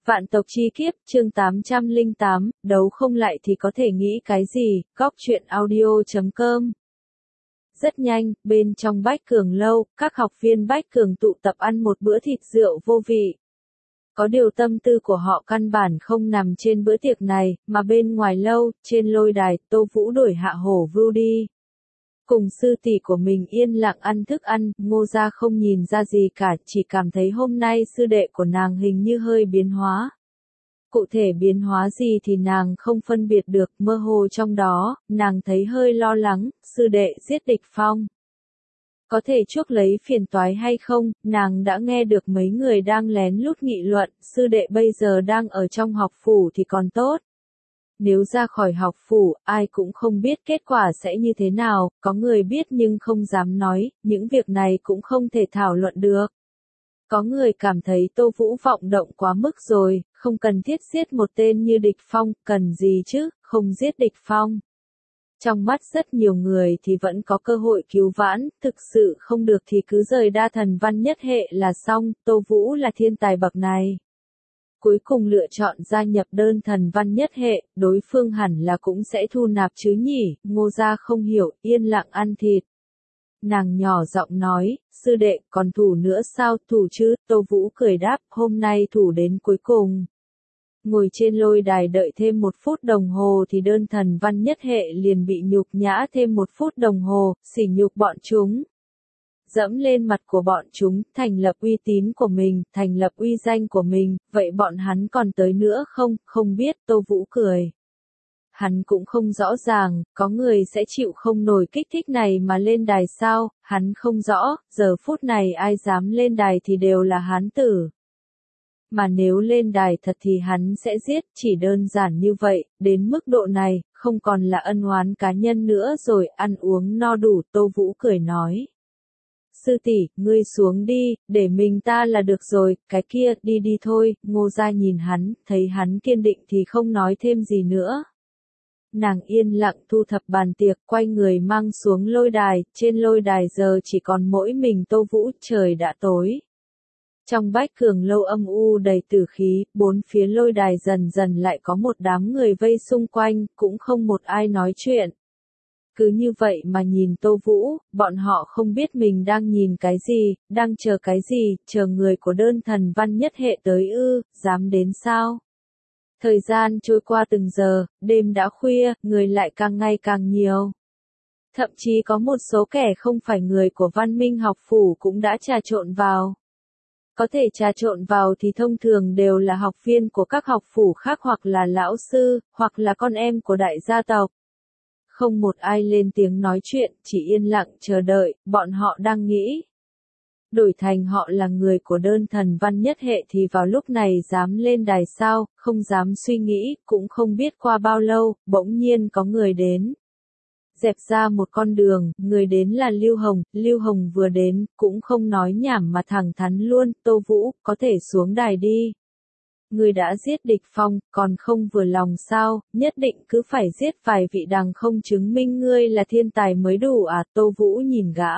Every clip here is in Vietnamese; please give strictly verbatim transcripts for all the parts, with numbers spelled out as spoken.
Vạn tộc chi kiếp, chương tám trăm lẻ tám, đấu không lại thì có thể nghĩ cái gì, góc truyện audio chấm com. Rất nhanh, bên trong Bách Cường lâu, các học viên Bách Cường tụ tập ăn một bữa thịt rượu vô vị. Có điều tâm tư của họ căn bản không nằm trên bữa tiệc này, mà bên ngoài lâu, trên lôi đài, Tô Vũ đuổi Hạ Hổ Vưu đi. Cùng sư tỷ của mình yên lặng ăn thức ăn, Ngô Gia không nhìn ra gì cả, chỉ cảm thấy hôm nay sư đệ của nàng hình như hơi biến hóa. Cụ thể biến hóa gì thì nàng không phân biệt được, mơ hồ trong đó, nàng thấy hơi lo lắng, sư đệ giết địch phong. Có thể chuốc lấy phiền toái hay không, nàng đã nghe được mấy người đang lén lút nghị luận, sư đệ bây giờ đang ở trong học phủ thì còn tốt. Nếu ra khỏi học phủ, ai cũng không biết kết quả sẽ như thế nào, có người biết nhưng không dám nói, những việc này cũng không thể thảo luận được. Có người cảm thấy Tô Vũ vọng động quá mức rồi, không cần thiết giết một tên như địch phong, cần gì chứ, không giết địch phong. Trong mắt rất nhiều người thì vẫn có cơ hội cứu vãn, thực sự không được thì cứ rời đa thần văn nhất hệ là xong, Tô Vũ là thiên tài bậc này. Cuối cùng lựa chọn gia nhập đơn thần văn nhất hệ, đối phương hẳn là cũng sẽ thu nạp chứ nhỉ, Ngô Gia không hiểu, yên lặng ăn thịt. Nàng nhỏ giọng nói, sư đệ, còn thủ nữa sao, thủ chứ, Tô Vũ cười đáp, hôm nay thủ đến cuối cùng. Ngồi trên lôi đài đợi thêm một phút đồng hồ thì đơn thần văn nhất hệ liền bị nhục nhã thêm một phút đồng hồ, sỉ nhục bọn chúng. Dẫm lên mặt của bọn chúng, thành lập uy tín của mình, thành lập uy danh của mình, vậy bọn hắn còn tới nữa không, không biết, Tô Vũ cười. Hắn cũng không rõ ràng, có người sẽ chịu không nổi kích thích này mà lên đài sao, hắn không rõ, giờ phút này ai dám lên đài thì đều là hán tử. Mà nếu lên đài thật thì hắn sẽ giết, chỉ đơn giản như vậy, đến mức độ này, không còn là ân oán cá nhân nữa rồi, ăn uống no đủ, Tô Vũ cười nói. Sư tỷ, ngươi xuống đi, để mình ta là được rồi, cái kia, đi đi thôi, Ngô Gia nhìn hắn, thấy hắn kiên định thì không nói thêm gì nữa. Nàng yên lặng thu thập bàn tiệc, quay người mang xuống lôi đài, trên lôi đài giờ chỉ còn mỗi mình Tô Vũ, trời đã tối. Trong Bách Cường lâu âm u đầy tử khí, bốn phía lôi đài dần dần lại có một đám người vây xung quanh, cũng không một ai nói chuyện. Cứ như vậy mà nhìn Tô Vũ, bọn họ không biết mình đang nhìn cái gì, đang chờ cái gì, chờ người của đơn thần văn nhất hệ tới ư, dám đến sao? Thời gian trôi qua từng giờ, đêm đã khuya, người lại càng ngày càng nhiều. Thậm chí có một số kẻ không phải người của văn minh học phủ cũng đã trà trộn vào. Có thể trà trộn vào thì thông thường đều là học viên của các học phủ khác hoặc là lão sư, hoặc là con em của đại gia tộc. Không một ai lên tiếng nói chuyện, chỉ yên lặng chờ đợi, bọn họ đang nghĩ. Đổi thành họ là người của đơn thần văn nhất hệ thì vào lúc này dám lên đài sao, không dám suy nghĩ, cũng không biết qua bao lâu, bỗng nhiên có người đến. Dẹp ra một con đường, người đến là Lưu Hồng, Lưu Hồng vừa đến, cũng không nói nhảm mà thẳng thắn luôn, Tô Vũ, có thể xuống đài đi. Người đã giết địch phong, còn không vừa lòng sao, nhất định cứ phải giết vài vị đằng không chứng minh ngươi là thiên tài mới đủ à, Tô Vũ nhìn gã.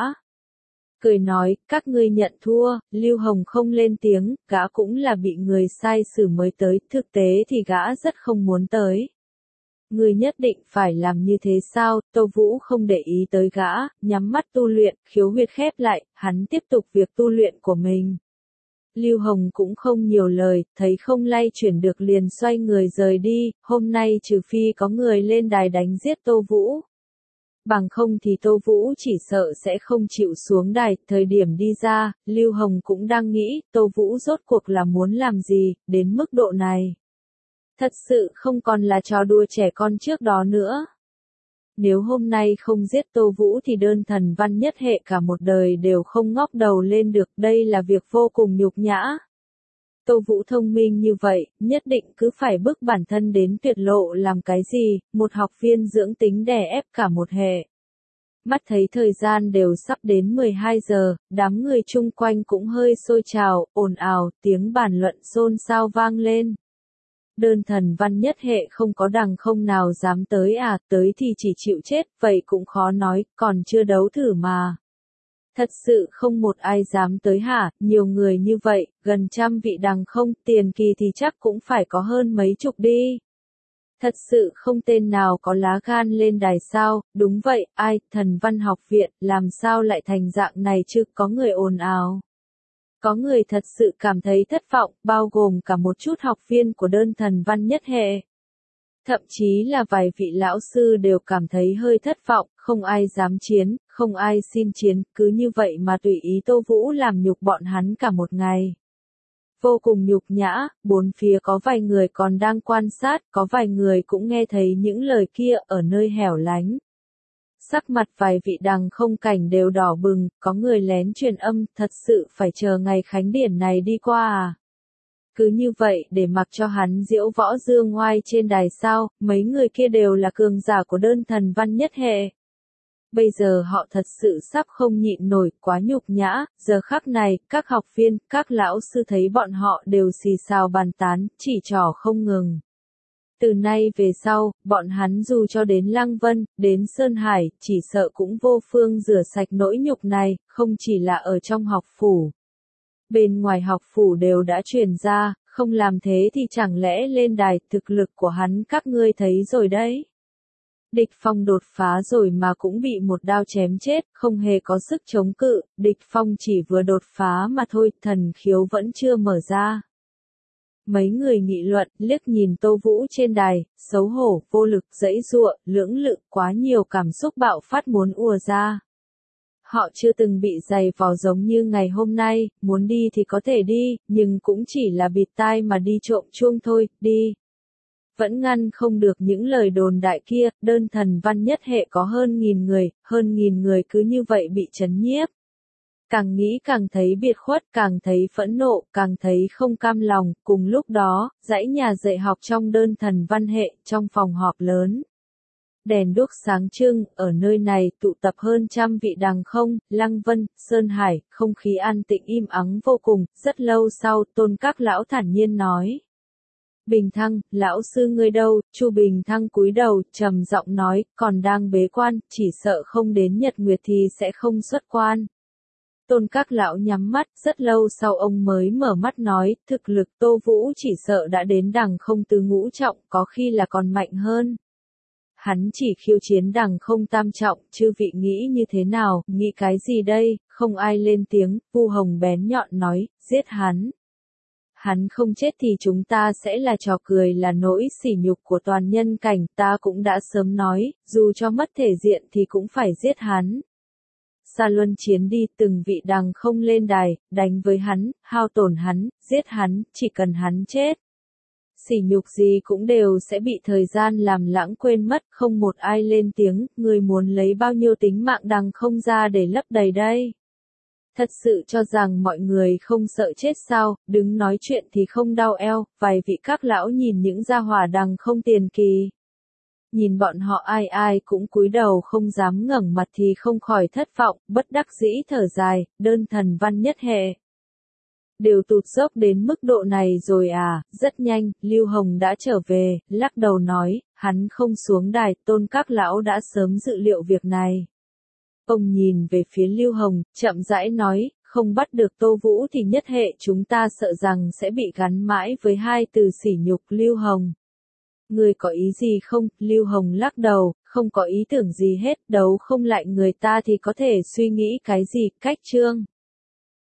Cười nói, các ngươi nhận thua, Lưu Hồng không lên tiếng, gã cũng là bị người sai xử mới tới, thực tế thì gã rất không muốn tới. Ngươi nhất định phải làm như thế sao, Tô Vũ không để ý tới gã, nhắm mắt tu luyện, khiếu huyệt khép lại, hắn tiếp tục việc tu luyện của mình. Lưu Hồng cũng không nhiều lời, thấy không lay chuyển được liền xoay người rời đi, hôm nay trừ phi có người lên đài đánh giết Tô Vũ. Bằng không thì Tô Vũ chỉ sợ sẽ không chịu xuống đài, thời điểm đi ra, Lưu Hồng cũng đang nghĩ, Tô Vũ rốt cuộc là muốn làm gì, đến mức độ này. Thật sự không còn là trò đùa trẻ con trước đó nữa. Nếu hôm nay không giết Tô Vũ thì đơn thần văn nhất hệ cả một đời đều không ngóc đầu lên được, đây là việc vô cùng nhục nhã. Tô Vũ thông minh như vậy, nhất định cứ phải bức bản thân đến tuyệt lộ làm cái gì, một học viên dưỡng tính đè ép cả một hệ. Mắt thấy thời gian đều sắp đến mười hai giờ, đám người chung quanh cũng hơi sôi trào, ồn ào, tiếng bàn luận xôn xao vang lên. Đơn thần văn nhất hệ không có đằng không nào dám tới à, tới thì chỉ chịu chết, vậy cũng khó nói, còn chưa đấu thử mà. Thật sự không một ai dám tới hả, nhiều người như vậy, gần trăm vị đằng không, tiền kỳ thì chắc cũng phải có hơn mấy chục đi. Thật sự không tên nào có lá gan lên đài sao, đúng vậy, ai, Thần Văn Học Viện, làm sao lại thành dạng này chứ, có người ồn ào. Có người thật sự cảm thấy thất vọng, bao gồm cả một chút học viên của đơn Thần Văn nhất hệ. Thậm chí là vài vị lão sư đều cảm thấy hơi thất vọng, không ai dám chiến, không ai xin chiến, cứ như vậy mà tùy ý Tô Vũ làm nhục bọn hắn cả một ngày. Vô cùng nhục nhã, bốn phía có vài người còn đang quan sát, có vài người cũng nghe thấy những lời kia ở nơi hẻo lánh. Sắc mặt vài vị đằng không cảnh đều đỏ bừng, có người lén truyền âm, thật sự phải chờ ngày khánh điển này đi qua à. Cứ như vậy để mặc cho hắn diễu võ dương ngoai trên đài sao, mấy người kia đều là cường giả của đơn Thần Văn nhất hệ. Bây giờ họ thật sự sắp không nhịn nổi, quá nhục nhã, giờ khắc này, các học viên, các lão sư thấy bọn họ đều xì xào bàn tán, chỉ trỏ không ngừng. Từ nay về sau, bọn hắn dù cho đến Lăng Vân, đến Sơn Hải, chỉ sợ cũng vô phương rửa sạch nỗi nhục này, không chỉ là ở trong học phủ. Bên ngoài học phủ đều đã truyền ra, không làm thế thì chẳng lẽ lên đài, thực lực của hắn các ngươi thấy rồi đấy. Địch Phong đột phá rồi mà cũng bị một đao chém chết, không hề có sức chống cự, Địch Phong chỉ vừa đột phá mà thôi, thần khiếu vẫn chưa mở ra. Mấy người nghị luận, liếc nhìn Tô Vũ trên đài, xấu hổ, vô lực, giãy giụa, lưỡng lự, quá nhiều cảm xúc bạo phát muốn ùa ra. Họ chưa từng bị giày vò giống như ngày hôm nay, muốn đi thì có thể đi, nhưng cũng chỉ là bịt tai mà đi trộm chuông thôi, đi. Vẫn ngăn không được những lời đồn đại kia, đơn Thần Văn nhất hệ có hơn nghìn người, hơn nghìn người cứ như vậy bị trấn nhiếp. Càng nghĩ càng thấy biệt khuất, càng thấy phẫn nộ, càng thấy không cam lòng, cùng lúc đó, dãy nhà dạy học trong đơn Thần Văn hệ, trong phòng họp lớn. Đèn đuốc sáng trưng, ở nơi này tụ tập hơn trăm vị đằng không, Lăng Vân, Sơn Hải, không khí an tĩnh im ắng vô cùng, rất lâu sau, Tôn Các lão thản nhiên nói. Bình Thăng, lão sư ngươi đâu? Chu Bình Thăng cúi đầu, trầm giọng nói, còn đang bế quan, chỉ sợ không đến Nhật Nguyệt thì sẽ không xuất quan. Tôn Các lão nhắm mắt, rất lâu sau ông mới mở mắt nói, thực lực Tô Vũ chỉ sợ đã đến đằng không tứ ngũ trọng, có khi là còn mạnh hơn. Hắn chỉ khiêu chiến đằng không tam trọng, chư vị nghĩ như thế nào, nghĩ cái gì đây, không ai lên tiếng, Vu Hồng bén nhọn nói, giết hắn. Hắn không chết thì chúng ta sẽ là trò cười là nỗi sỉ nhục của toàn nhân cảnh, ta cũng đã sớm nói, dù cho mất thể diện thì cũng phải giết hắn. Xa luân chiến đi, từng vị đằng không lên đài, đánh với hắn, hao tổn hắn, giết hắn, chỉ cần hắn chết. Sỉ nhục gì cũng đều sẽ bị thời gian làm lãng quên mất, không một ai lên tiếng, người muốn lấy bao nhiêu tính mạng đằng không ra để lấp đầy đây. Thật sự cho rằng mọi người không sợ chết sao, đứng nói chuyện thì không đau eo, vài vị các lão nhìn những gia hỏa đằng không tiền kỳ. Nhìn bọn họ ai ai cũng cúi đầu không dám ngẩng mặt thì không khỏi thất vọng, bất đắc dĩ thở dài, đơn Thần Văn nhất hệ. Đều tụt dốc đến mức độ này rồi à, rất nhanh, Lưu Hồng đã trở về, lắc đầu nói, hắn không xuống đài, Tôn Các lão đã sớm dự liệu việc này. Ông nhìn về phía Lưu Hồng, chậm rãi nói, không bắt được Tô Vũ thì nhất hệ chúng ta sợ rằng sẽ bị gắn mãi với hai từ sỉ nhục. Lưu Hồng. Người có ý gì không? Lưu Hồng lắc đầu, không có ý tưởng gì hết, đấu không lại người ta thì có thể suy nghĩ cái gì, cách chương.